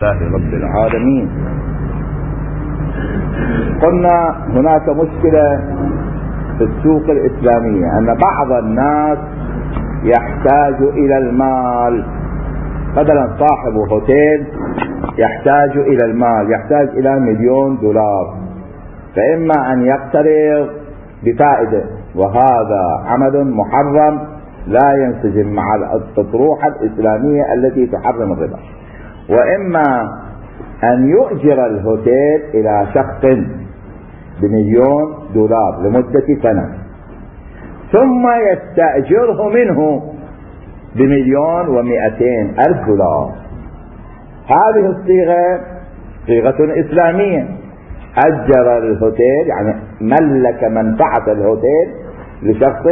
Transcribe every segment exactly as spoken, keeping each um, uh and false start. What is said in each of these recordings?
لله رب العالمين. قلنا هناك مشكلة في السوق الإسلامية، أن بعض الناس يحتاج إلى المال. مثلا صاحب هوتيل يحتاج إلى المال، يحتاج إلى مليون دولار، فإما أن يقترض بفائدة، وهذا عمل محرم لا ينسجم مع الأطروحة الإسلامية التي تحرم الربا، وإما أن يؤجر الهوتيل إلى شخص بمليون دولار لمدة سنة، ثم يستأجره منه بمليون ومئتين ألف دولار. هذه الصيغة صيغة إسلامية. أجر الهوتيل يعني ملك منفعة الهوتيل لشخص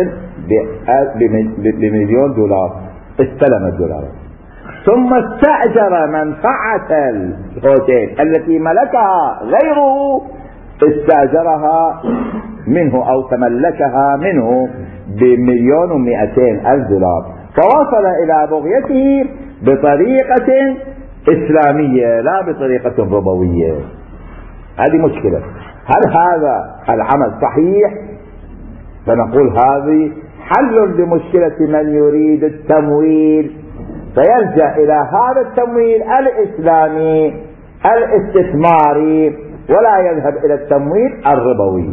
بمليون دولار، استلم الدولار، ثم استأجر منفعة الهوتيل التي ملكها غيره، استأجرها منه أو تملكها منه بمليون ومئتين ألف دولار، فوصل إلى بغيته بطريقة إسلامية لا بطريقة ربوية. هذه مشكلة. هل هذا العمل صحيح؟ فنقول هذه حل لمشكلة من يريد التمويل، فيلجأ إلى هذا التمويل الإسلامي الاستثماري، ولا يذهب إلى التمويل الربوي.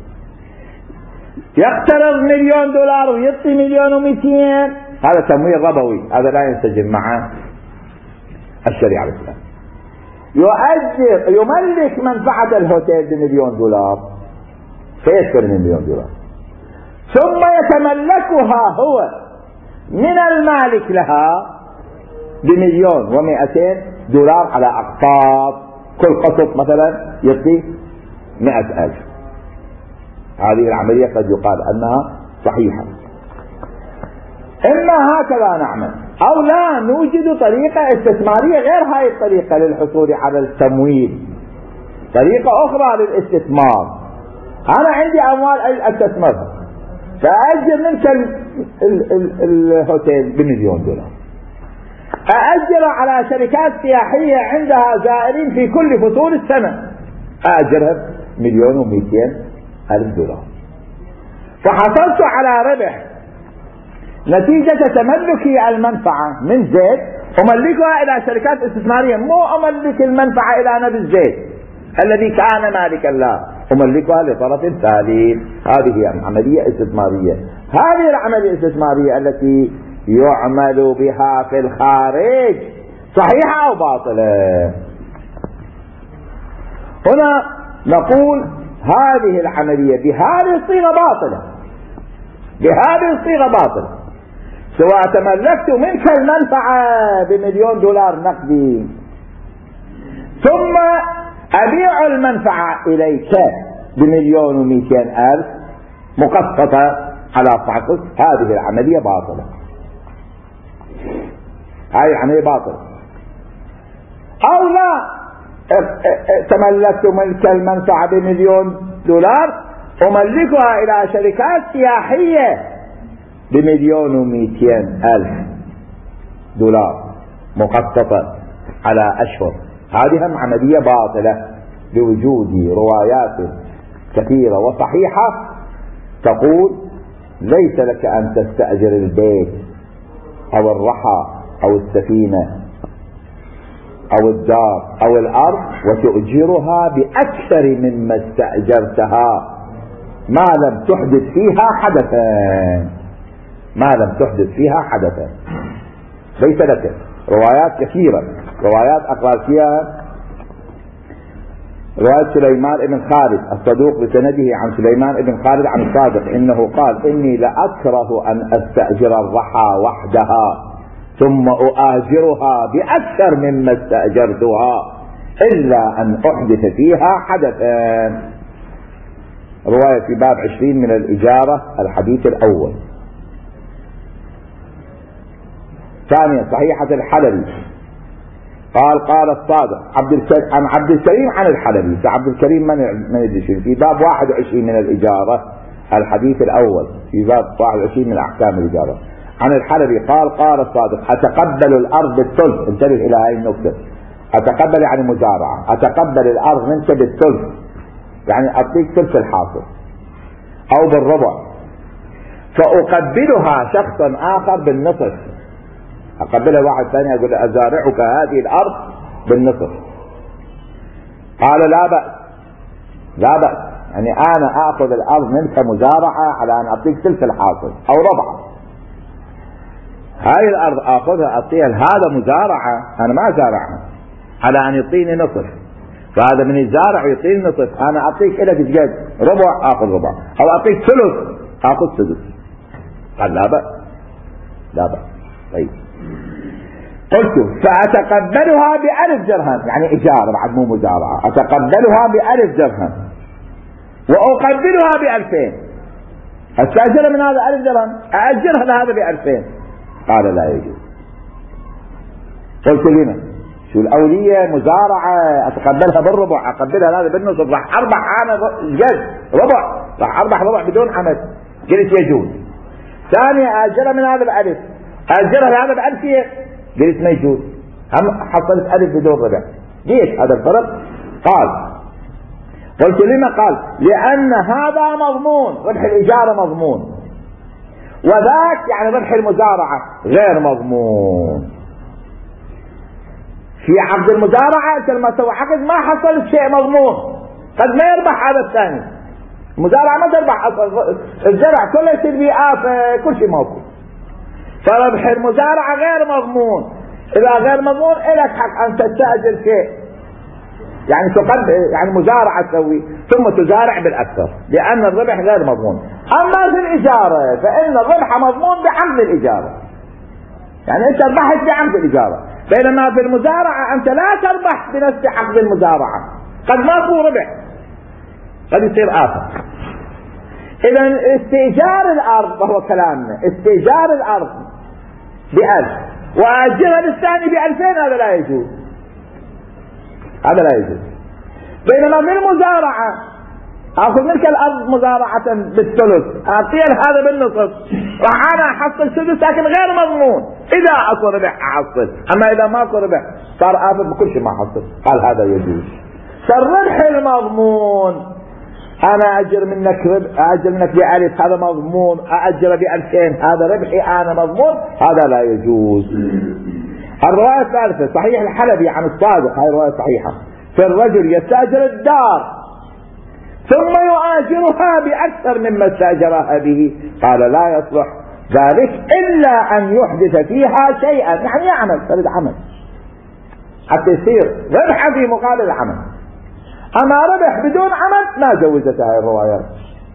يقترض مليون دولار ويعطي مليون ومئتين، هذا تمويل ربوي، هذا لا ينسجم مع الشريعة الإسلامية. يؤجر يملك منفعة الهوتيل بمليون دولار، فيشتري مليون دولار، ثم يتملكها هو من المالك لها بمليون ومئتين دولار على أقساط، كل قسط مثلا يعطي مئة ألف. هذه العملية قد يقال أنها صحيحة. إما هكذا نعمل، أو لا نوجد طريقة استثمارية غير هاي الطريقة للحصول على التمويل، طريقة أخرى للاستثمار. أنا عندي أموال أستثمرها، فأأجر منك الهوتيل بمليون دولار، أأجر على شركات سياحية عندها زائرين في كل فصول السنة، أأجرها مليون ومئتين ألف دولار، فحصلت على ربح نتيجة تملكي المنفعة من زيت، أملكها إلى شركات استثمارية، مو أملك المنفعة إلى نبي الزيت الذي كان مالكا له، أملكها لطرف ثالث. هذه عملية استثمارية. هذه العملية الاستثمارية التي يعمل بها في الخارج صحيحة أو باطلة؟ هنا نقول هذه العملية بهذه الصيغة باطلة، بهذه الصيغة باطلة. سواء تملكت منك المنفعة بمليون دولار نقدي، ثم أبيع المنفعة إليك بمليون ومئتين ألف مقسطة على فحص، هذه العملية باطلة. هذه العملية باطلة. أو لا تملكت منك المنفعة بمليون دولار، أملكها إلى شركات سياحية بمليون ومئتين ألف دولار مقسطة على أشهر، هذه هم عملية باطلة بوجود روايات كثيرة وصحيحة تقول ليس لك أن تستأجر البيت أو الرحى أو السفينة أو الدار أو الأرض وتؤجرها بأكثر مما استأجرتها ما لم تحدث فيها حدثا، ما لم تحدث فيها حدثا. ليس لك. روايات كثيرة، روايات أقرأ فيها رواية سليمان بن خالد الصدوق بسنده عن سليمان بن خالد عن الصادق إنه قال إني لأكره أن أستأجر الرحى وحدها ثم أؤاجرها بأكثر مما استأجرتها إلا أن أحدث فيها حدثا. رواية في باب عشرين من الإجارة الحديث الأول. ثانيا صحيحة الحلبي قال قال الصادق عبد الكريم عن عبد الكريم عن الحلبي، فعبد الكريم من من يدري في باب واحد وعشرين من الإجارة الحديث الأول، في باب واحد وعشرين من أحكام الإجارة، عن الحلبي قال قال الصادق أتقبل الأرض بالثلث، انتبه إلى هذه النقطة، أتقبل يعني مزارعة، أتقبل الأرض منك بالثلث، يعني أعطيك ثلث الحاصل أو بالربع، فأقبلها شخصا آخر بالنصف، أقبلها واحد ثاني أقول له أزارعك هذه الأرض بالنصف. قال لا بأس، لا بأس، يعني أنا أخذ الأرض منك مزارعة على أن أعطيك ثلث الحاصل أو ربع، هاي الأرض أخذها أعطيها هذا مزارعة، أنا ما زارعها، على أن يعطيني نصف، فهذا من الزارع يعطيني نصف، أنا أعطيك إلى تجد ربع آخذ ربع، أو أعطيك ثلث آخذ ثلث. قال لا بأس، لا بأس. طيب قلت فأتقبلها بألف درهم، يعني إجارة بعد مو مزارعة، أتقبلها بألف درهم وأقبلها بألفين، أستأجر من هذا ألف درهم أأجرها لهذا بألفين. قال لا يجوز. قلت لنا شو الأولية مزارعة أتقبلها بالربع، أقبلها هذا بالنصف، راح أربح أنا جد ربع، راح أربح ربع بدون عمل. قلت يجوز. ثانية أأجرها من هذا بألف، أأجرها لهذا بألفين، قلت ما يجوز، هم حصلت ألف بدون ربع. ليش هذا الفرق؟ قال قلت لما؟ قال لأن هذا مضمون، ربح الإجارة مضمون، وذاك يعني ربح المزارعة غير مضمون. في عقد المزارعة انت لما تسوي عقد ما حصل شيء مضمون، قد ما يربح هذا الثاني. المزارعة ما تربح اصلا، الزرع كله يصير فيه آفة، كل شيء موجود. فربح المزارعة غير مضمون. إذا غير مضمون إلك حق أن تستأجر شيء، يعني تقدم يعني مزارعة تسوي ثم تزارع بالأكثر، لأن الربح غير مضمون. أما في الإجارة فإن الربح مضمون بعقد الإجارة، يعني أنت ربحت بعقد الإجارة، بينما في المزارعة أنت لا تربح بنفس عقد المزارعة، قد ما تكون ربح، قد يصير آفة. إذا استئجار الأرض وهو كلامنا، استئجار الأرض بألف وأجرها للثاني بألفين، هذا لا يجوز، هذا لا يجوز. بينما في المزارعة أخذ منك الأرض مزارعة بالثلث، أعطيها هذا بالنصف، راح أنا أحصل ثلث لكن غير مضمون، إذا أكو ربح أحصل، أما إذا ما أكو ربح صار آفة بكل شيء ما أحصل. قال هذا يجوز. فالربح المضمون أنا أجر منك ربح، أجر منك بألف، هذا مضمون، أجر بألفين، هذا ربحي أنا مضمون، هذا لا يجوز. الرواية الثالثة صحيح الحلبي عن الصادق، هاي رواية صحيحة، في الرجل يستأجر الدار ثم يؤاجرها بأكثر مما استأجرها به، قال لا يصلح ذلك إلا أن يحدث فيها شيئا، يعني يعمل فرد عمل حتى يصير ربحا في مقابل العمل. أما ربح بدون عمل ما جوزت هاي الروايات.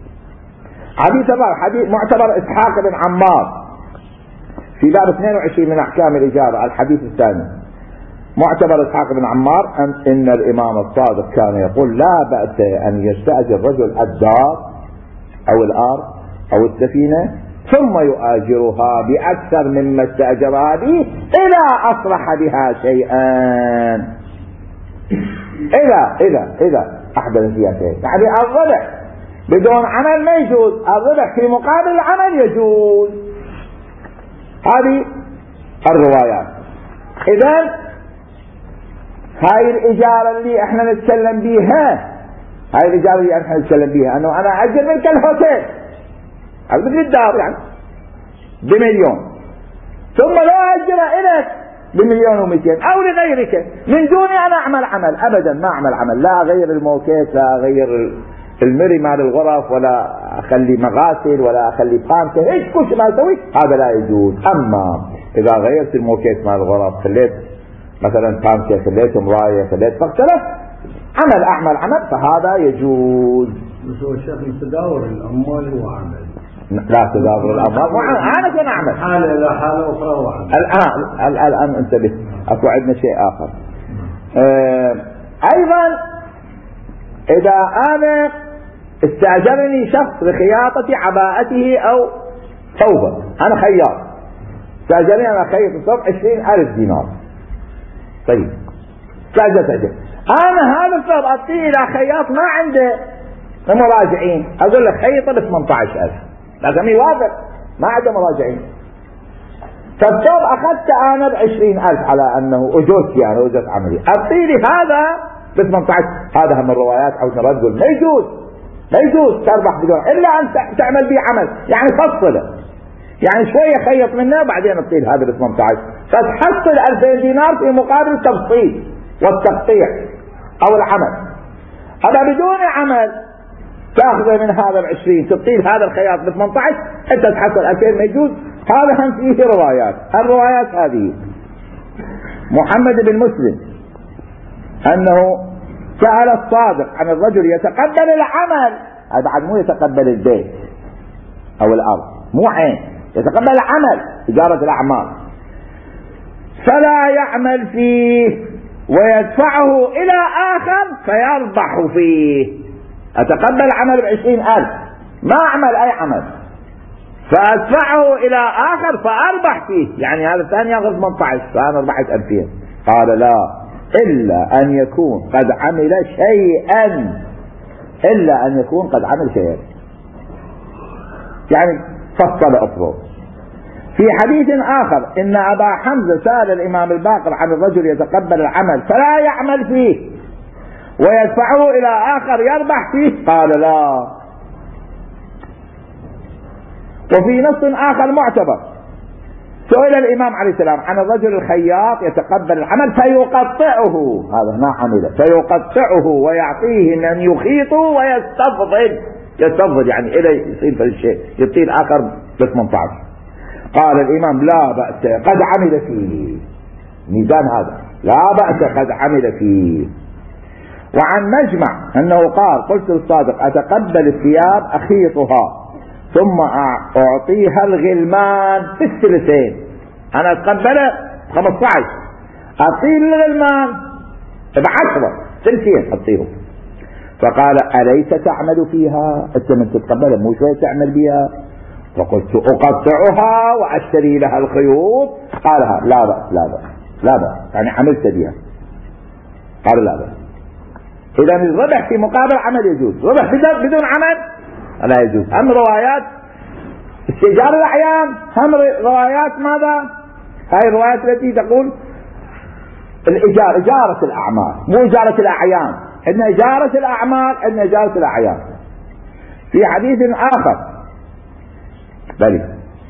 حديث حديث معتبر إسحاق بن عمار في باب اثنين وعشرين من أحكام الإجارة، الحديث الثاني. معتبر إسحاق بن عمار أن إن الإمام الصادق كان يقول لا بأس أن يستأجر رجل الدار أو الأرض أو السفينة ثم يؤاجرها بأكثر مما استأجرها به إذا أصلح بها شيئا، إذا إذا إذا أحدث فيها شيء. يعني الربح بدون عمل ما يجوز، الربح في مقابل العمل يجوز. هذه الروايات. إذن هاي الإجارة اللي احنا نتكلم بيها، هاي الإجارة اللي احنا نتكلم بيها أنه أنا أجر منك الهوتيل أو مثل الدار يعني بمليون، ثم لا أجر إليك بمليون ومئتين أو لغيرك من دون أن أعمل عمل، أبدا ما أعمل عمل، لا أغير الموكيت، لا أغير المري مال الغرف، ولا أخلي مغاسل، ولا أخلي بانكة، إيش كل شيء ما أسوي هذا لا يجوز. أما إذا غيرت الموكيت مال الغرف، خليت مثلا بانكة، خليت مراية، خليت فاختلف عمل أعمل عمل فهذا يجوز. بس هو الشيخ تداور الأموال هو عمل، لا تداور الأموال مو أنا كنا أعمل حالة إلى حالة أخرى وعمل. الآن الآن انتبه، أكو عندنا شيء آخر. آه أيضا إذا أنا استأجرني شخص لخياطة عباءته أو ثوبه، أنا خياط، استأجرني أنا خيط الثوب عشرين ألف دينار، طيب استأجرت أجر، أنا هذا الثوب أعطيه إلى خياط ما عنده مراجعين، أقول له خيطه ب ثمانية عشر ألف، لازم يوافق، ما عنده مراجعين، فالثوب أخذت أنا بعشرين ألف على أنه أجوز يعني أجوز عملي، أعطيني هذا بثمانية عشر. هذا هم الروايات أو نرد تقول ما يجوز ما يجوز تربح بدون إلا أن تعمل به عمل، يعني فصله، يعني شوية خيط منه وبعدين تطيل هذا بثمانية عشر، فتحصل ألفين دينار في مقابل التفصيل والتقطيع أو العمل. أما بدون عمل تأخذ من هذا بعشرين تطيل هذا الخياط بثمانية عشر، أنت تحصل ألفين ما يجوز. هذا هم فيه روايات. الروايات هذه محمد بن مسلم أنه سأل الصادق عن الرجل يتقبل العمل، هذا بعد مو يتقبل البيت أو الأرض، مو عين، يتقبل العمل إجارة الأعمال، فلا يعمل فيه ويدفعه إلى آخر فيربح فيه. أتقبل عمل بعشرين ألف ما أعمل أي عمل فأدفعه إلى آخر فأربح فيه، يعني هذا الثاني يأخذ ثمانية عشر فأنا ربحت ألفين. قال لا، إلا أن يكون قد عمل شيئا، إلا أن يكون قد عمل شيئا، يعني فصل أفضل. في حديث آخر إن أبا حمزة سأل الإمام الباقر عن الرجل يتقبل العمل فلا يعمل فيه ويدفعه إلى آخر يربح فيه، قال لا. وفي نص آخر معتبر سئل الإمام عليه السلام عن الرجل الخياط يتقبل العمل فيقطعه، هذا ما عمله، فيقطعه ويعطيه من يخيط ويستفضل، يستفضل يعني إلى يصير في الشيء يطيل آخر بثمانية عشر. قال الإمام لا بأس قد عمل فيه، ميزان هذا لا بأس قد عمل فيه. وعن مجمع أنه قال قلت للصادق أتقبل الثياب أخيطها ثم أعطيها الغلمان في الثلثين، أنا أتقبله خمسة عشر أعطيه الغلمان بعشرة ثلثين أعطيه. فقال أليس تعمل فيها؟ أنت من تتقبلها مو شوية تعمل بها؟ فقلت أقطعها وأشتري لها الخيوط. قالها لا بأس لا بأس لا بأس، يعني عملت بها. قال لا بأس. إذا الربح في مقابل عمل يجوز، ربح بدون عمل لا يجوز. هم روايات استئجار الأعيان، هم روايات ماذا؟ هاي الروايات التي تقول الإجارة، إجارة الأعمال مو إجارة الأعيان، إن إجارة الأعمال إن إجارة الأعيان. في حديث آخر بلي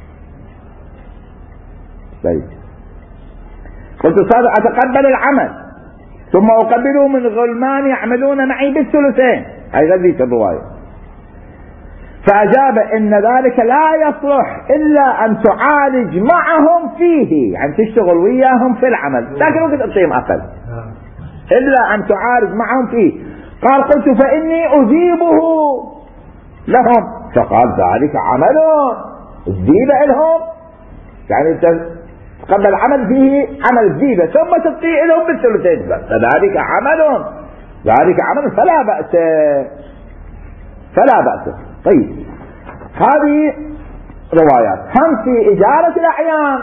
بلي قلت صادق أتقبل العمل ثم أقبله من غلمان يعملون معي بالثلثين، هاي غذيت الرواية. فأجاب إن ذلك لا يصلح إلا أن تعالج معهم فيه، يعني تشتغل وياهم في العمل، لكن ممكن تعطيهم أقل، إلا أن تعالج معهم فيه. قال قلت فإني أذيبه لهم، فقال ذلك عمل الذيبة لهم، يعني تقبل عمل فيه عمل الذيبة ثم تطيع لهم بالثلثين، فذلك عمل ذلك عمل فلا بأس فلا بأس. طيب هذه روايات. هم في إجارة الأعيان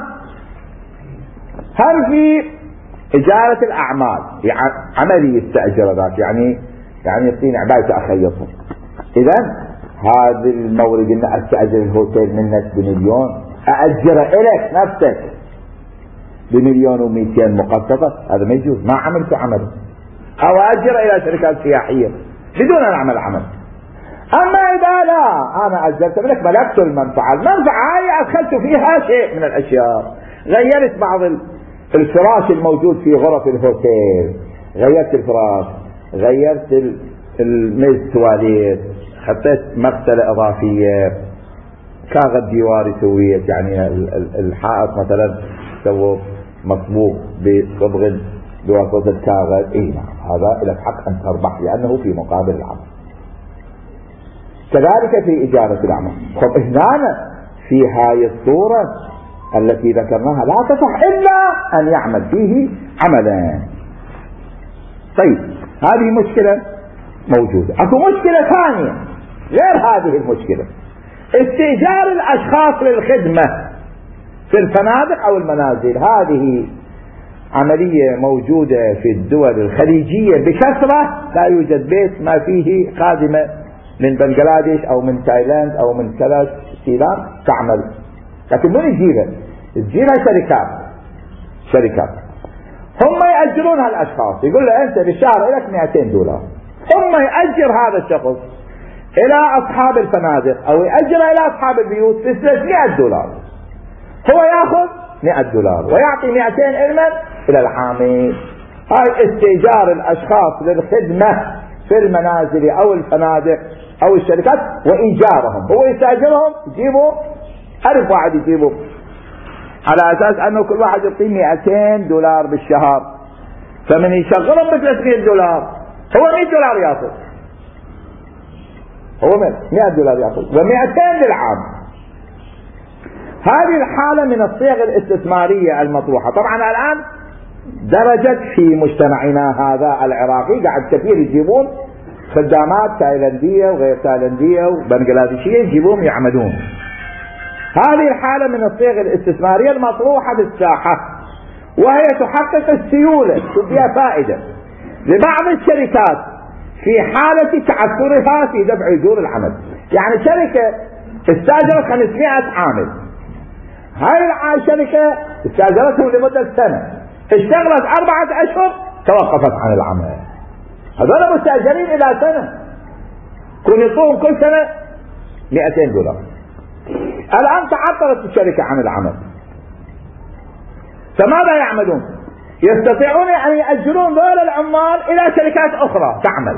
هم في إجارة الأعمال، يعني عملي يستأجر ذاك، يعني يعني يعطيني عباية أخيطهم. إذا هذا المورد إن أستأجر الهوتيل منك بمليون أأجره إليك نفسك بمليون ومئتين مقسطة، هذا ما يجوز، ما عملت عمله. أو أأجر إلى شركات سياحية بدون أن أعمل عمل. أما إذا لا أنا أجرت منك ملكت المنفعة، المنفعة هي أدخلت فيها شيء من الأشياء، غيرت بعض الفراش الموجود في غرف الهوتيل، غيرت الفراش، غيرت الميز تواليت، حطيت مغسلة إضافية، كاغذ ديواري سويت، يعني الحائط مثلا سووا مصبوغ بصبغ بواسطة الكاغذ، إيه نعم هذا لك حق أن تربح لأنه في مقابل العمل. كذلك في إجارة الأعمال. طب هنا في هاي الصورة التي ذكرناها لا تصح إلا أن يعمل فيه عملا. طيب هذه مشكلة موجودة. أكو مشكلة ثانية غير هذه المشكلة، استئجار الأشخاص للخدمة في الفنادق أو المنازل. هذه عملية موجودة في الدول الخليجية بكثرة، لا يوجد بيت ما فيه خادمة من بنغلاديش أو من تايلاند أو من كذا سيلان تعمل، لكن من يجيبها؟ تجيبها شركات شركات هم يأجرون هالأشخاص، يقول له أنت بالشهر لك مئتين دولار، ثم يأجر هذا الشخص إلى أصحاب الفنادق أو يأجر إلى أصحاب البيوت في ثلاثمائة دولار، هو يأخذ مئة دولار ويعطي مئتين إلما إلى العامل. هاي استئجار الأشخاص للخدمة في المنازل أو الفنادق أو الشركات وإيجارهم، هو يستأجرهم يجيبوا ألف واحد يجيبوا على أساس أنه كل واحد يعطيه مئتين دولار بالشهر، فمن يشغلهم بثلاثمائة دولار هو مئة دولار يأخذ، هو مئة دولار يأخذ ومئتين للعام. هذه الحالة من الصيغ الاستثمارية المطروحة. طبعا الآن درجت في مجتمعنا هذا العراقي قاعد كثير يجيبون خدامات تايلاندية وغير تايلاندية وبنغلاديشية يجيبون يعملون. هذه الحالة من الصيغ الاستثمارية المطروحة بالساحة، وهي تحقق السيولة فيها فائدة لبعض الشركات في حالة تعثرها في دفع أجور العمل. يعني شركة استاجرت خمسمائة عامل، هاي الشركة استاجرتهم لمدة سنة، اشتغلت أربعة أشهر توقفت عن العمل، هذول مستأجرين إلى سنة، كن يطلبون كل سنة مئتين دولار. الآن تعطلت الشركة عن العمل، فماذا يعملون؟ يستطيعون أن يأجرون ذول العمال إلى شركات أخرى تعمل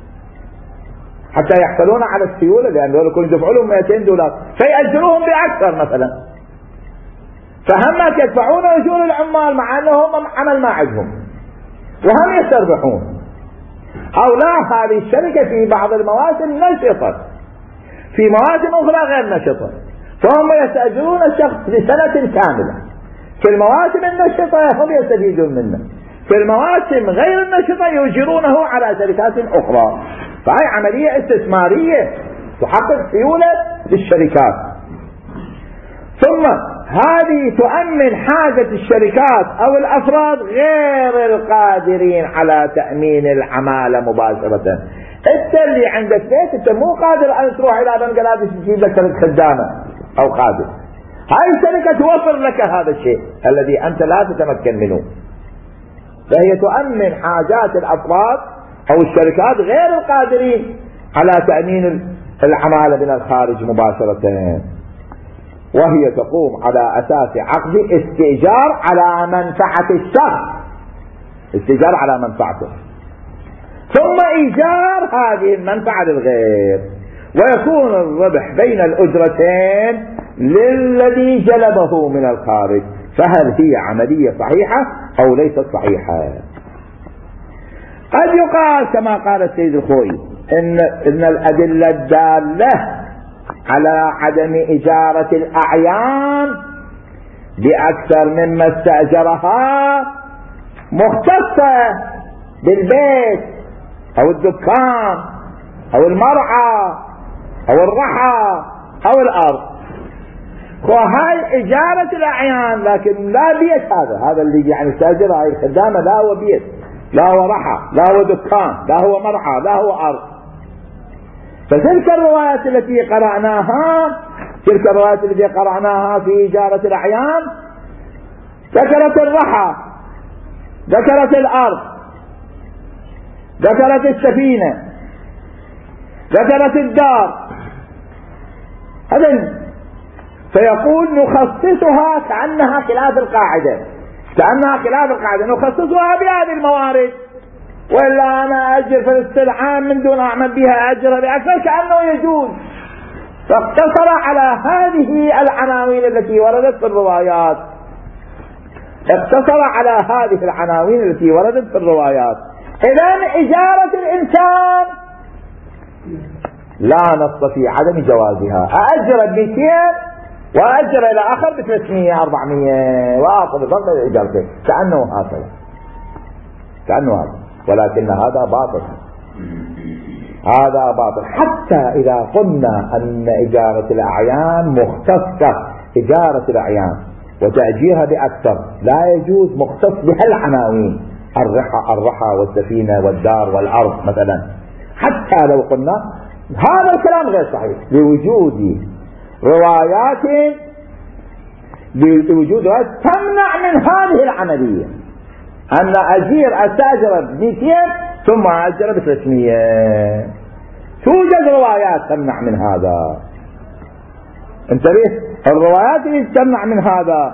حتى يحصلون على السيولة، لأن ذول يكونوا يدفعوا لهم مئتين دولار فيأجروهم بأكثر مثلا، فهم يدفعون أجور العمال مع أنهم عمل ما عندهم وهم يستربحون. أو لا، هذه الشركة في بعض المواسم نشطة، في مواسم أخرى غير نشطة، فهم يستأجرون الشخص لسنة كاملة. في المواسم النشطة هم يستفيدون منه، في المواسم غير النشطة يؤجرونه على شركات أخرى. فهي عملية استثمارية تحقق سيولة للشركات. ثم هذه تؤمن حاجة الشركات أو الأفراد غير القادرين على تأمين العمالة مباشرة. انت اللي عندك بيت انت مو قادر ان تروح الى بنغلاديش تجيب لك خدامة او قادر، هاي الشركة توفر لك هذا الشيء الذي انت لا تتمكن منه، فهي تؤمن حاجات الافراد او الشركات غير القادرين على تأمين العمالة من الخارج مباشرة، وهي تقوم على اساس عقد استئجار على منفعة الشخص، استئجار على منفعته، ثم إيجار هذه المنفعة للغير، ويكون الربح بين الأجرتين للذي جلبه من الخارج. فهل هي عملية صحيحة أو ليست صحيحة؟ قد يقال كما قال السيد الخوئي إن, إن الأدلة الدالة على عدم إجارة الأعيان بأكثر مما استأجرها مختصة بالبيت أو الدكان أو المرعى أو الرحى أو الأرض، وهاي إجارة الأعيان، لكن لا بيت. هذا هذا اللي يعني استأجر هاي الخدامة لا هو بيت، لا هو رحى، لا هو دكان، لا هو مرعى، لا هو أرض. فتلك الروايات التي قرأناها تلك الروايات التي قرأناها في إجارة الأعيان ذكرت الرحى، ذكرت الأرض، ذكرت السفينة، ذكرت الدار، هذا فيقول نخصصها كأنها خلاف القاعدة، كأنها خلاف القاعدة نخصصها بهذه الموارد، وإلا أنا أجر في السلعان من دون أعمل بها أجر بأكثر كأنه يجوز. فاقتصر على هذه العناوين التي وردت في الروايات، اقتصر على هذه العناوين التي وردت في الروايات. إذن إجارة الإنسان لا نص في عدم جوازها، أأجر بمئتين وأأجر إلى آخر بثلاثمية أربعمية وآخذ ضمن إجارته كأنه هكذا، كأنه هذا، ولكن هذا باطل، هذا باطل. حتى إذا قلنا أن إجارة الأعيان مختصة، إجارة الأعيان وتأجيرها بأكثر لا يجوز مختص بهالعناوين الرحى الرحى والسفينة والدار والأرض مثلا، حتى لو قلنا هذا الكلام غير صحيح لوجود روايات بوجود روايات تمنع من هذه العملية، أن أجير أستأجر بمئتين ثم أجر بثلاثمية. توجد روايات تمنع من هذا، انتبه، الروايات اللي تمنع من هذا.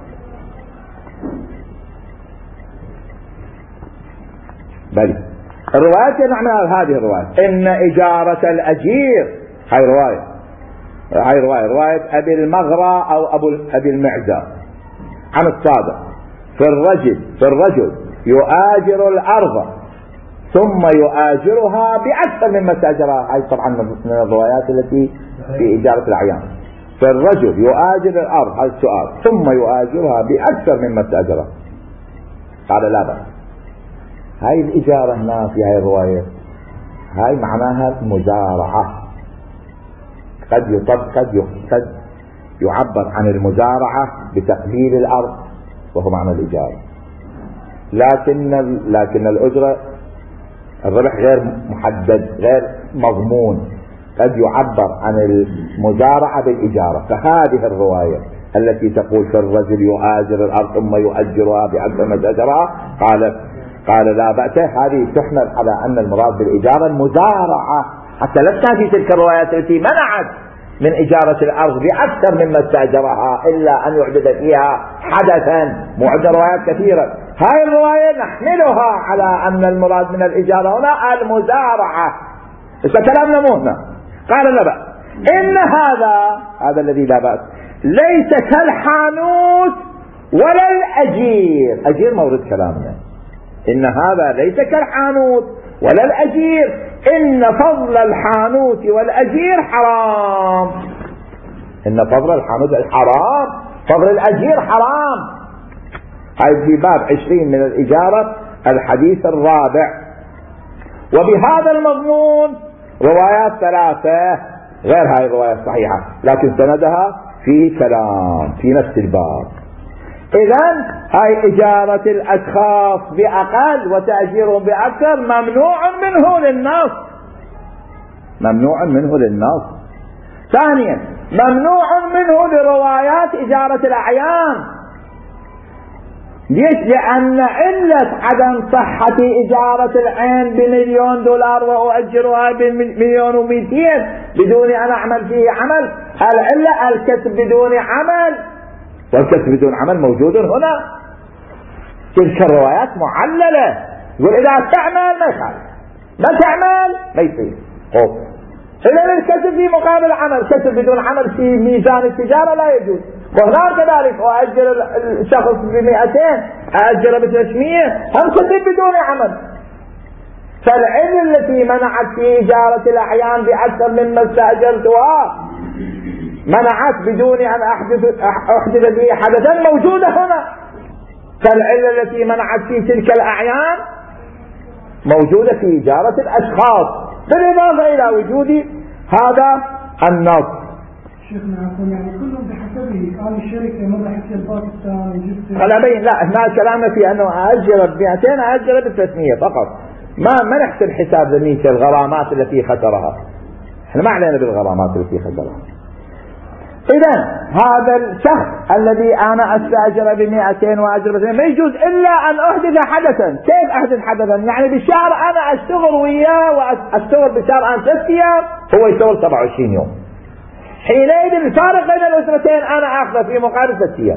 بل الروايات تمنع من هذه الروايات. إن إجارة الأجير، هاي رواية هاي رواية رواية أبي المغرى أو أبو أبي المعزى عن الصادق في الرجل في الرجل يؤاجر الأرض ثم يؤاجرها بأكثر مما استأجرها. هاي طبعا من الروايات التي في إجارة الأعيان. في الرجل يؤاجر الأرض، هذا السؤال، ثم يؤاجرها بأكثر مما استأجرها. قال لا بأس. هاي الإجارة هنا في هاي الرواية هاي معناها مزارعة. قد يطلق قد قد يعبر عن المزارعة بتقليل الأرض وهو معنى الإجارة، لكن لكن الأجرة الربح غير محدد غير مضمون، قد يعبر عن المزارعة بالإجارة. فهذه الرواية التي تقول في الرجل يؤاجر الأرض ثم يؤجرها بأكثر ما استأجرها قال قال لا بأس، هذه تحمل على أن المراد بالإجارة المزارعة، حتى لسنا في تلك الروايات التي منعت من إجارة الأرض بأكثر مما استأجرها إلا أن يحدث فيها حدثا. موجود روايات كثيرة. هاي الرواية نحملها على أن المراد من الإجارة هنا المزارعة. إذا كلامنا مو هنا. قال لا بأس. إن هذا هذا الذي لا بأس ليس كالحانوت ولا الأجير. أجير مورد كلامنا. إن هذا ليس كالحانوت ولا الأجير، إن فضل الحانوت والأجير حرام. إن فضل الحانوت حرام، فضل الأجير حرام. هاي في باب عشرين من الإجارة الحديث الرابع. وبهذا المضمون روايات ثلاثة غير هاي الرواية الصحيحة، لكن سندها في كلام في نفس الباب. إذن هاي إجارة الأشخاص بأقل وتأجيرهم بأكثر ممنوع منه للنص، ممنوع منه للنص. ثانيا ممنوع منه لروايات إجارة الأعيان. ليش؟ لأن علة عدم صحة إجارة العين بمليون دولار وأؤجرها بمليون ومئتين بدون أن أعمل فيه عمل، العلة الكسب بدون عمل، والكسب بدون عمل موجود هنا. تلك الروايات معللة، يقول إذا تعمل ما يخالف، ما تعمل ما يصير. إذا الكسب في مقابل عمل، كسب بدون عمل في ميزان التجارة لا يجوز. وهناك كذلك أؤجر الشخص بمئتين أأجر بثلاثمية، هم كسب بدون عمل. فالعلة التي منعت في إجارة الأعيان بأكثر مما استأجرتها منعت بدون أن أحدث أحدث به حدثا موجودة هنا. فالعلة التي منعت في تلك الأعيان موجودة في إجارة الأشخاص، بالإضافة إلى وجود هذا النص. شيخنا عفوا، يعني كلهم بحسبه. قال الشركة مرة حكي الباكستان وجبت. خل أبين، لا هنا كلامنا في أنه أأجر بمئتين أأجر بثلاثمية فقط، ما ما نحسب حساب ذمية الغرامات التي خسرها. احنا ما علينا بالغرامات التي خسرها. إذا هذا الشخص الذي أنا أستأجر بمئتين وأجر بثلاثمية ما يجوز إلا أن أحدث حدثا. كيف أحدث حدثا؟ يعني بالشهر أنا أشتغل وياه وأشتغل بالشهر أنا ثلاث أيام هو يشتغل سبعة وعشرين يوم، حينئذ الفارق بين الأسرتين أنا أخذ في مقابل ثلاث أيام.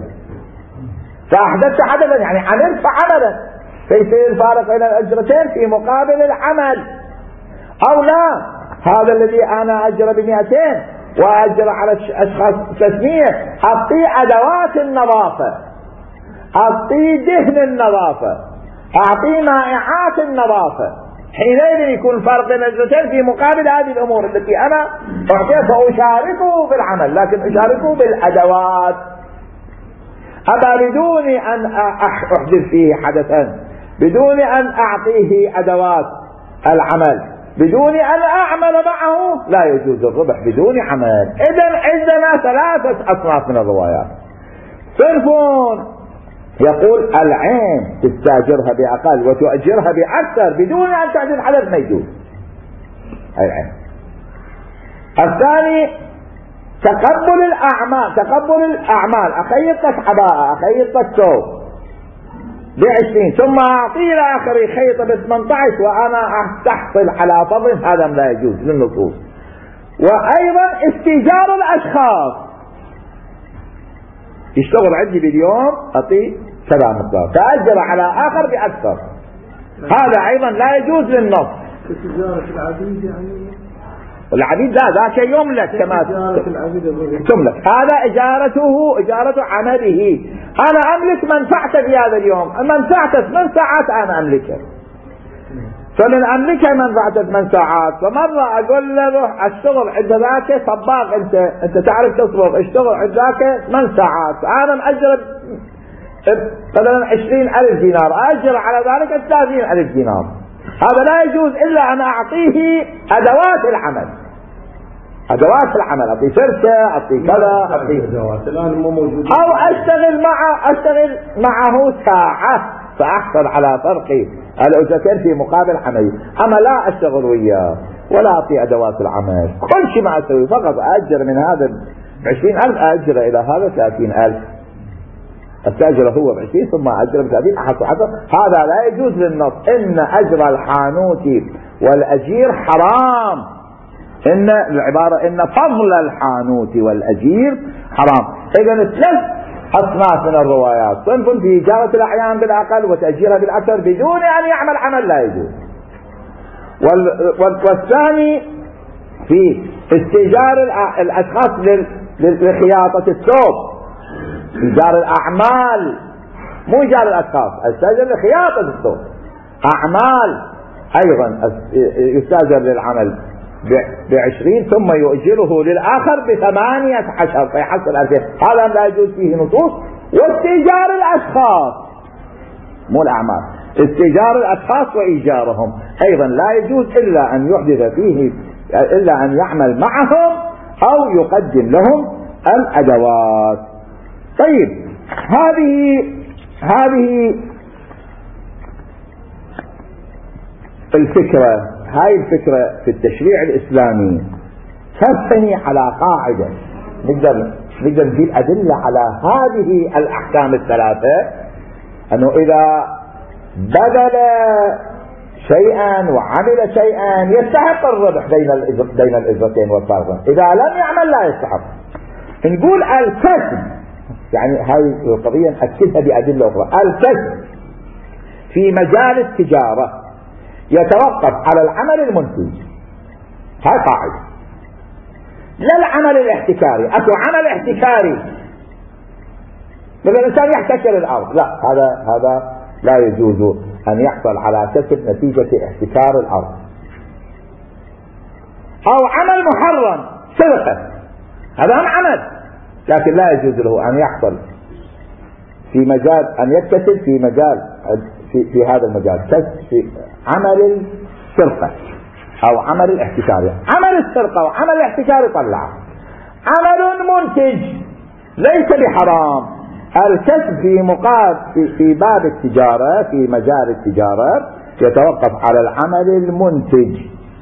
فأحدثت حدثا يعني عملت عملا، فيصير الفارق بين الأجرتين في مقابل العمل. أو لا، هذا الذي أنا أجر بمئتين وأجر على أشخاص ثلاثمية أعطي أدوات النظافة، أعطي دهن النظافة، أعطي مائعات النظافة، حينئذ يكون الفرق بين الأجرتين في مقابل هذه الأمور التي أنا أعطيها، فأشاركه في العمل لكن أشاركه بالأدوات. أما بدون أن أحدث فيه حدثا، بدون أن أعطيه أدوات العمل، بدون أن أعمل معه، لا يجوز الربح بدون عمل. إذن عندنا ثلاثة أصناف من الروايات. صنف يقول العين تستاجرها بأقل وتؤجرها بأكثر بدون أن تحدث حدث، ما يجوز. هاي العين. الثاني تقبل الأعمال تقبل الأعمال أخيطك عباءة أخيطك ثوب بعشرين ثم أعطيه الآخر يخيط بثمانية عشر وأنا أحصل على فضل، هذا لا يجوز للنصوص. وأيضا استئجار الأشخاص، يشتغل عندي باليوم أعطيه كذا مقدار، تأجر على آخر بأكثر، هذا أيضا لا يجوز للنص. تجارة العبيد يعني العبيد لا ذاك يملك كما تملك، هذا إجارته إجارة عمله، أنا أملك منفعته في هذا اليوم، منفعته ثمان ساعات أنا أملكه، فمن أملكه منفعته ثمان ساعات، فمرة أقول له روح اشتغل عند ذاك صباغ، أنت أنت تعرف تصبغ، اشتغل عند ذاك ثمان ساعات، أنا مأجر مثلا عشرين ألف دينار، أجر على ذلك ثلاثين ألف دينار، هذا لا يجوز إلا أن أعطيه أدوات العمل، أدوات العمل، أعطيه فرشة، أعطيه كذا، أعطيه أو أشتغل معه أشتغل معه ساعة فأحصل على فرق الأجرتين في مقابل عملي، أما لا أشتغل وياه ولا أعطي أدوات العمل، كل شيء ما أسوي فقط أأجر من هذا بعشرين ألف أأجر إلى هذا ثلاثين ألف، استأجر هو بعشرين ثم أجر بثلاثين أحصل حسب، هذا لا يجوز للنص. إن أجر الحانوت والأجير حرام، إن العبارة إن فضل الحانوت والأجير حرام. إذن ثلاث أصناف من الروايات، صنف في إجارة الأعيان بالأقل وتأجيرها بالأكثر بدون أن يعمل عمل لا يجوز، والثاني في استئجار الأشخاص لخياطة الثوب، إيجار الأعمال مو إيجار الأشخاص، استأجر لخياطة الثوب، أعمال أيضا يستأجر للعمل بعشرين ثم يؤجره للآخر بثمانية عشر فيحصل ألفين، هذا لا يجوز فيه نصوص. واستئجار الأشخاص مو الأعمال، استئجار الأشخاص وإيجارهم أيضا لا يجوز إلا أن يحدث فيه إلا أن يعمل معهم أو يقدم لهم الأدوات. طيب هذه هذه الفكرة هاي الفكرة في التشريع الإسلامي تبني على قاعدة، نقدر نقدر نجيب أدلة على هذه الأحكام الثلاثة، أنه إذا بذل شيئا وعمل شيئا يستحق الربح بين بين الإجرتين والفرق، إذا لم يعمل لا يستحق. نقول الكسب، يعني هذه القضية نأكدها بأدلة أخرى، الكسب في مجال التجارة يتوقف على العمل المنتج، هاي قاعدة، لا العمل الاحتكاري. أكو عمل احتكاري مثل الإنسان يحتكر الأرض، لا هذا هذا لا يجوز أن يحصل على كسب نتيجة احتكار الأرض. أو عمل محرم سرقة، هذا هم عمل لكن لا يجوز له أن يحصل في مجال أن يكتسب في مجال في, في هذا المجال كسب في عمل السرقة أو عمل الاحتكار. عمل السرقة وعمل الاحتكار طلع عمل منتج ليس بحرام. الكسب في مقابل في, في باب التجارة في مجال التجارة يتوقف على العمل المنتج.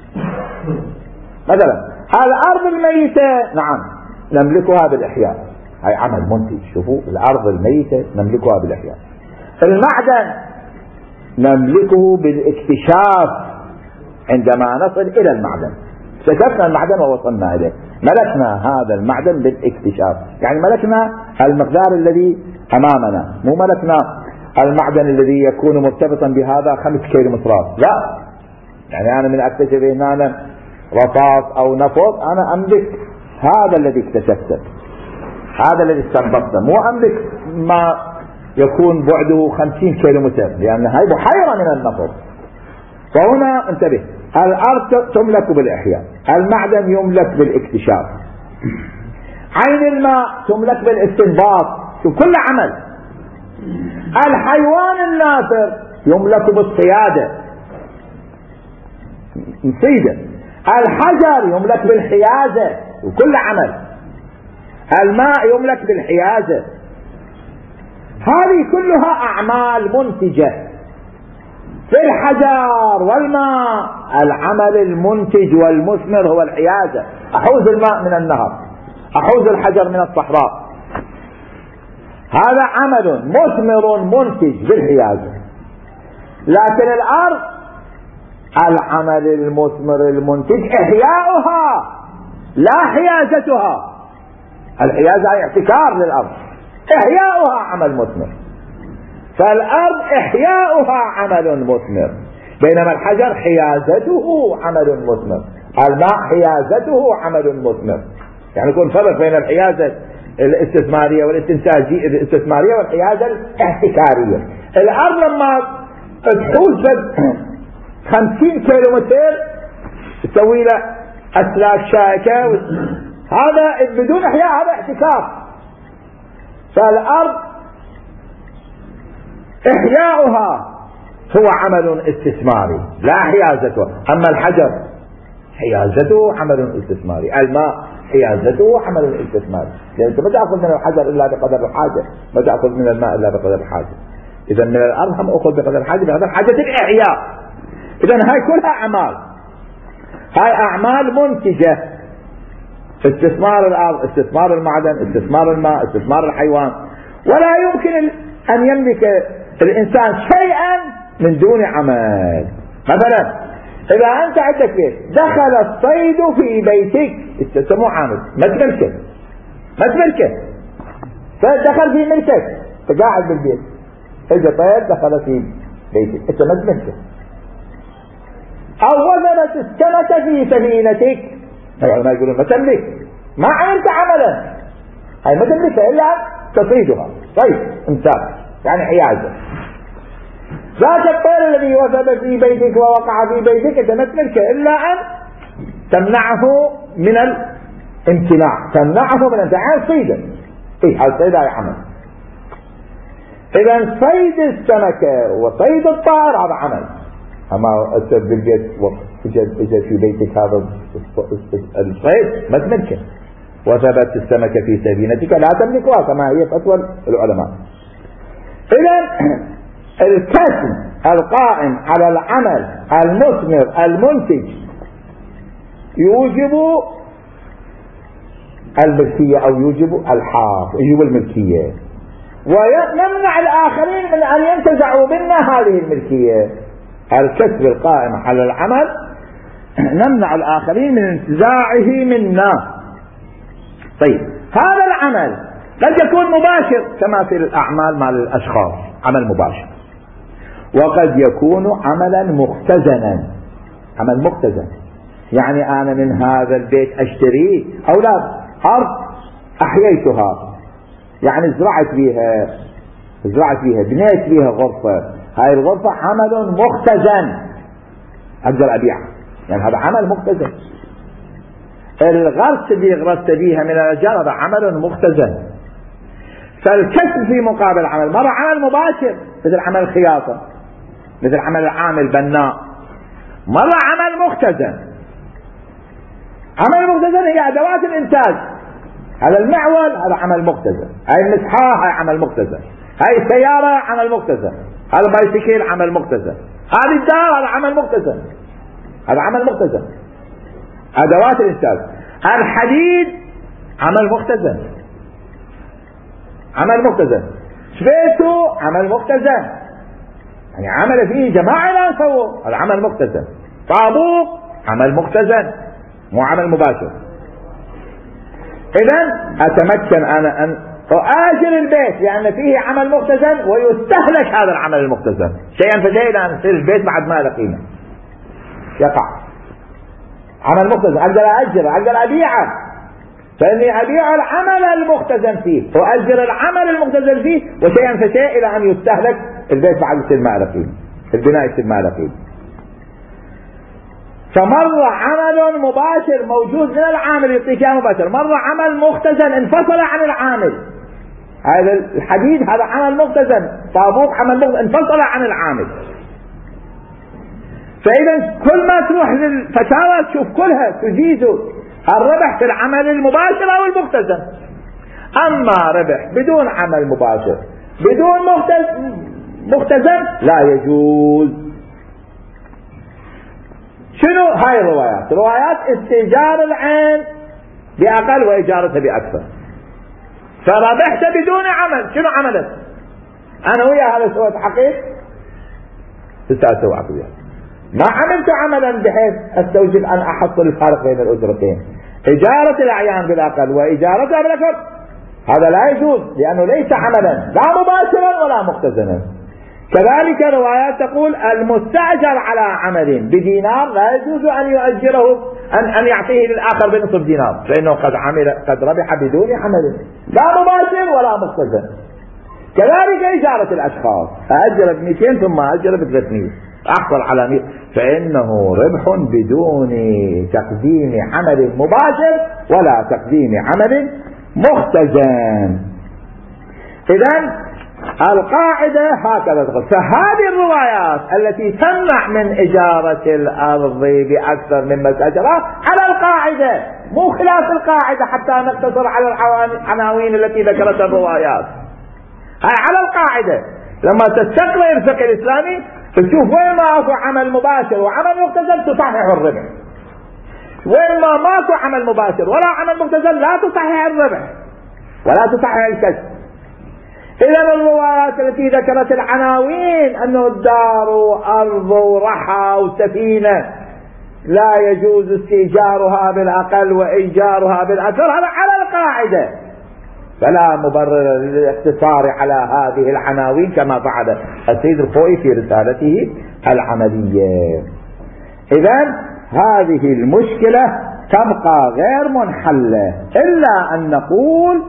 مثلا الأرض الميتة نعم نملكها بالإحياء، هاي عمل منتج. شوفوا الأرض الميتة نملكها بالإحياء. المعدن نملكه بالاكتشاف، عندما نصل إلى المعدن اكتشفنا المعدن ووصلنا إليه، ملكنا هذا المعدن بالاكتشاف، يعني ملكنا المقدار الذي أمامنا، مو ملكنا المعدن الذي يكون مرتبطا بهذا خمس كيلو مترات، لا، يعني أنا من أكتشف هنا رصاص أو نفط أنا أملك هذا الذي اكتشفته، هذا الذي استنبطته، مو أملك ما يكون بعده خمسين كيلو متر، لأن هاي بحيرة من النفط. فهنا انتبه، الأرض تملك بالإحياء، المعدن يملك بالاكتشاف، عين الماء تملك بالاستنباط، كل عمل. الحيوان النافر يملك بالصيادة، نصيده. الحجر يملك بالحيازة وكل عمل. الماء يملك بالحيازة. هذه كلها أعمال منتجة. في الحجر والماء العمل المنتج والمثمر هو الحيازة، أحوز الماء من النهر، أحوز الحجر من الصحراء، هذا عمل مثمر منتج بالحيازة. لكن الأرض العمل المثمر المنتج إحياؤها لا حيازتها. الحيازة هي احتكار للأرض، إحياؤها عمل مثمر. فالأرض إحياؤها عمل مثمر، بينما الحجر حيازته عمل مثمر، الماء حيازته عمل مثمر. يعني يكون فرق بين الحيازة الاستثمارية والاستنتاجية الاستثمارية والحيازة الاحتكارية. الأرض لما تحوز خمسين كيلو متر تسوي له أسلاك شائكة، هذا بدون إحياء هذا احتكار. فالأرض إحياؤها هو عمل استثماري لا حيازته. أما الحجر حيازته عمل استثماري، الماء حيازته عمل استثماري، لأن أنت ما تأخذ من الحجر إلا بقدر الحاجة، ما تأخذ من الماء إلا بقدر الحاجة. إذا من الأرض هم أخذ بقدر الحاجة، بقدر حاجة الإحياء. إذا هاي كلها أعمال، هاي أعمال منتجة: استثمار الأرض، استثمار المعدن، استثمار الماء، استثمار الحيوان. ولا يمكن أن يملك الإنسان شيئا من دون عمل. مثلا إذا أنت عندك بيت دخل الصيد في بيتك، تسموه عامل، ما تملكه ما تملكه فدخل في ملكك، تقاعد بالبيت، إذا طير دخل في بيتك أنت ما تملكه. أو وزنت السمكة في سفينتك، العلماء يقولون ما تملك، ما عملت عملا، هاي ما تملكها إلا تصيدها. طيب إمساك يعني حيازة. ذاك الطير الذي وثب في بيتك ووقع في بيتك أنت ما تملكه إلا أن تمنعه من الامتناع، تمنعه من الامتناع صيدا. إيه الصيد هاي عمل. إذا صيد السمكة وصيد الطائر هذا عمل. أما أنت بالبيت وجد في بيتك هذا الصيد ما تملكه، وثبت السمكة في سفينتك لا تملكها كما هي فتوى العلماء. إذا الكسب القائم على العمل المثمر المنتج يوجب الملكية أو يوجب الحاف، يوجب الملكية، ونمنع الآخرين من أن ينتزعوا منا هذه الملكية. الكسب القائم على العمل نمنع الآخرين من انتزاعه منا. طيب هذا العمل قد يكون مباشر كما في الأعمال مع الأشخاص، عمل مباشر، وقد يكون عملا مختزنا. عمل مختزن يعني أنا من هذا البيت أشتريه أو لا، أرض أحييتها، يعني زرعت فيها زرعت فيها بنيت فيها غرفة، هاي الغرفة عمل مختزن أقدر أبيعها، يعني هذا عمل مختزن. الغرس اللي غرست فيها من الأشجار هذا عمل مختزن. فالكسب في مقابل عمل، مرة عمل مباشر مثل عمل الخياطة، مثل عمل العامل بناء، مرة عمل مختزن. عمل مختزن هي أدوات الإنتاج، هذا المعول هذا عمل مختزن، هاي المسحاة هاي عمل مختزن، هاي السيارة عمل مختزن، هذا بايسكل عمل مختزن، هذه الدار هذا عمل مختزن، هذا عمل مختزن. أدوات الإنتاج. الحديد عمل مختزن، عمل مختزن. شبيته عمل مختزن، يعني عمل فيه جماعة لا سووا، هذا عمل مختزن. طابوق عمل مختزن مو عمل مباشر. إذن أتمكن أنا أن أؤجر البيت لأن فيه عمل مختزن ويستهلك هذا العمل المختزن شيئا فشيئا لأن يصير البيت بعد ما له قيمة يقع. عمل مختزن أقدر أأجر، أقدر أبيعه، فإني أبيع العمل المختزن فيه وأجر العمل المختزن فيه، وشيئا فشيئا إلى أن يستهلك البيت بعد يصير ما له قيمة، البناء يصير ما له قيمة. فمرة عمل مباشر موجود من العامل يعطيك اياه مباشر، مرة عمل مختزن انفصل عن العامل. هذا الحديد هذا عمل مختزن، طابوق عمل مختزن انفصل عن العامل. فإذا كل ما تروح للفتاوى تشوف كلها تجيز الربح في العمل المباشر أو المختزن. أما ربح بدون عمل مباشر بدون مختزن لا يجوز. شنو هاي الروايات؟ روايات استئجار العين بأقل وإجارته بأكثر، فربحت بدون عمل. شنو عملت؟ أنا ويا هذا سويت حقيق تسوي عقلية، ما عملت عملا بحيث أستوجب أن أحصل الفارق بين الأجرتين. إجارة الأعيان بالأقل وإجارتها بالأكثر هذا لا يجوز، لأنه ليس عملا لا مباشرا ولا مختزنا. كذلك روايات تقول المستأجر على عمل بدينار لا يجوز أن يؤجره أن أن يعطيه للآخر بنصف دينار، فإنه قد عمل قد ربح بدون عمل لا مباشر ولا مختزن. كذلك إجارة الأشخاص، أأجر بمئتين ثم أأجر بثلاثمئة أحصل على مئة، فإنه ربح بدون تقديم عمل مباشر ولا تقديم عمل مختزن. إذن القاعدة هكذا تقول. فهذه الروايات التي تمنع من إجارة الأرض بأكثر من مسأجرها على القاعدة، مو خلاف القاعدة حتى نقتصر على العناوين التي ذكرتها الروايات. هاي على القاعدة. لما تستقرأ الفقه الإسلامي تشوف وين ما أكو عمل مباشر وعمل مختزن تصحح الربح، وين ما ماكو عمل مباشر ولا عمل مختزن لا تصحح الربح ولا تصحح الكسب. إذا الروايات التي ذكرت العناوين أنه الدار وأرض ورحى وسفينة لا يجوز استئجارها بالأقل وإيجارها بالأكثر، هذا على القاعدة، فلا مبرر للاقتصار على هذه العناوين كما فعل السيد الخوئي في رسالته العملية. إذن هذه المشكلة تبقى غير منحلة، إلا أن نقول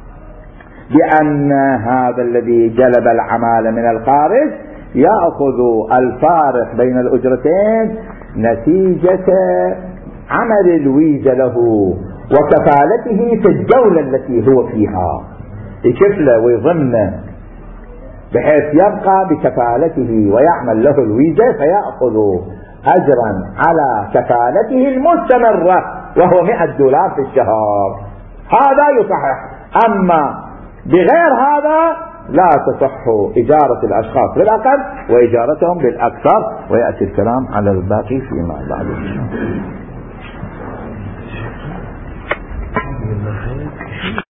بأن هذا الذي جلب العمالة من الخارج يأخذ الفارق بين الأجرتين نتيجة عمل الويزة له وكفالته في الدولة التي هو فيها، يكفله ويضمنه بحيث يبقى بكفالته ويعمل له الويزة، فيأخذ أجرا على كفالته المستمرة وهو مئة دولار في الشهر. هذا يصحح. أما بغير هذا لا تصح إجارة الأشخاص بالأقل وإجارتهم بالأكثر، ويأتي الكلام على الباقي فيما بعد.